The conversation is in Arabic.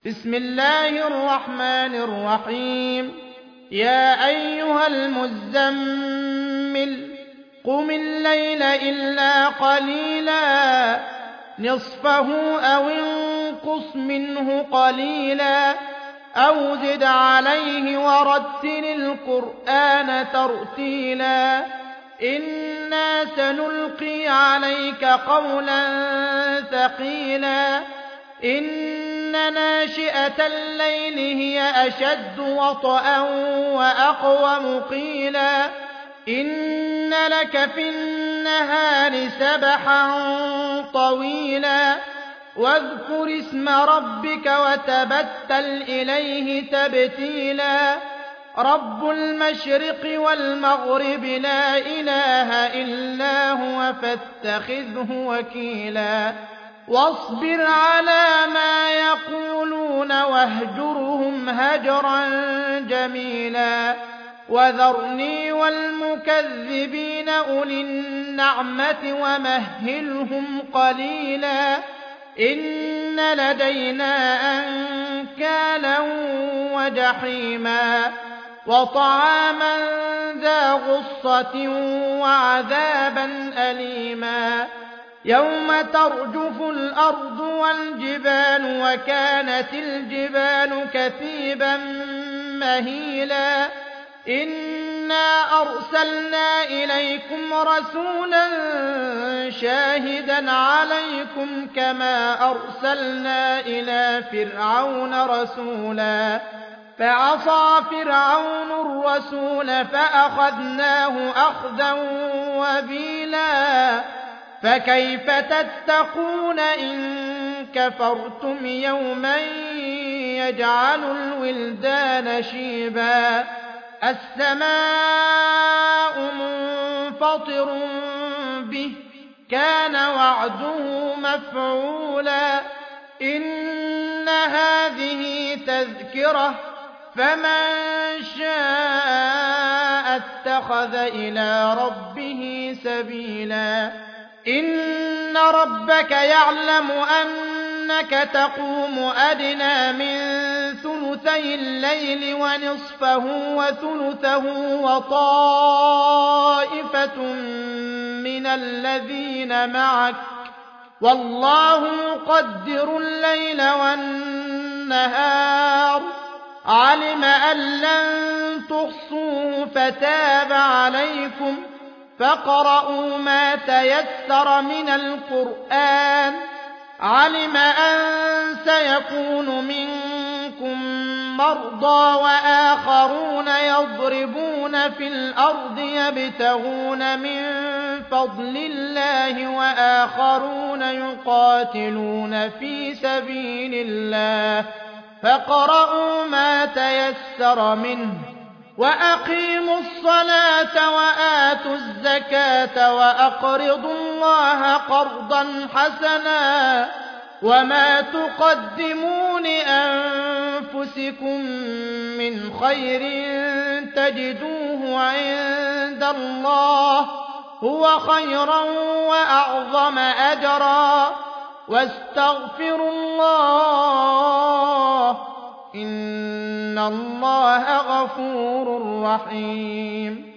بسم الله الرحمن الرحيم يا أيها المزمل قم الليل إلا قليلا نصفه أو انقص منه قليلا أو زد عليه ورتل القرآن ترتيلا إنا سنلقي عليك قولا ثقيلا إن ناشئة الليل هي أشد وطئا وأقوم قيلا إن لك في النهار سبحا طويلا واذكر اسم ربك وتبتل إليه تبتيلا رب المشرق والمغرب لا إله إلا هو فاتخذه وكيلا واصبر على ما يقولون واهجرهم هجرا جميلا وذرني والمكذبين أولي النعمة ومهلهم قليلا إن لدينا أنكالا وجحيما وطعاما ذا غصة وعذابا أليما يوم ترجف الأرض والجبال وكانت الجبال كثيبا مهيلا إنا أرسلنا إليكم رسولا شاهدا عليكم كما أرسلنا إلى فرعون رسولا فعصى فرعون الرسول فأخذناه أخذا وبيلا فكيف تتقون إن كفرتم يوما يجعل الولدان شيبا السماء منفطر به كان وعده مفعولا إن هذه تذكرة فمن شاء اتخذ إلى ربه سبيلا إن ربك يعلم أنك تقوم أدنى من ثلثي الليل ونصفه وثلثه وطائفة من الذين معك والله يقدر الليل والنهار علم أن لن تحصوه فتاب عليكم فاقرؤوا ما تيسر من القرآن علم أن سيكون منكم مرضى وآخرون يضربون في الأرض يبتغون من فضل الله وآخرون يقاتلون في سبيل الله فاقرؤوا ما تيسر منه وأقيموا الصلاة وآتوا الزكاة وأقرضوا الله قرضا حسنا وما تقدموا لأنفسكم من خير تجدوه عند الله هو خيرا وأعظم أجرا واستغفروا الله إن الله غفور رحيم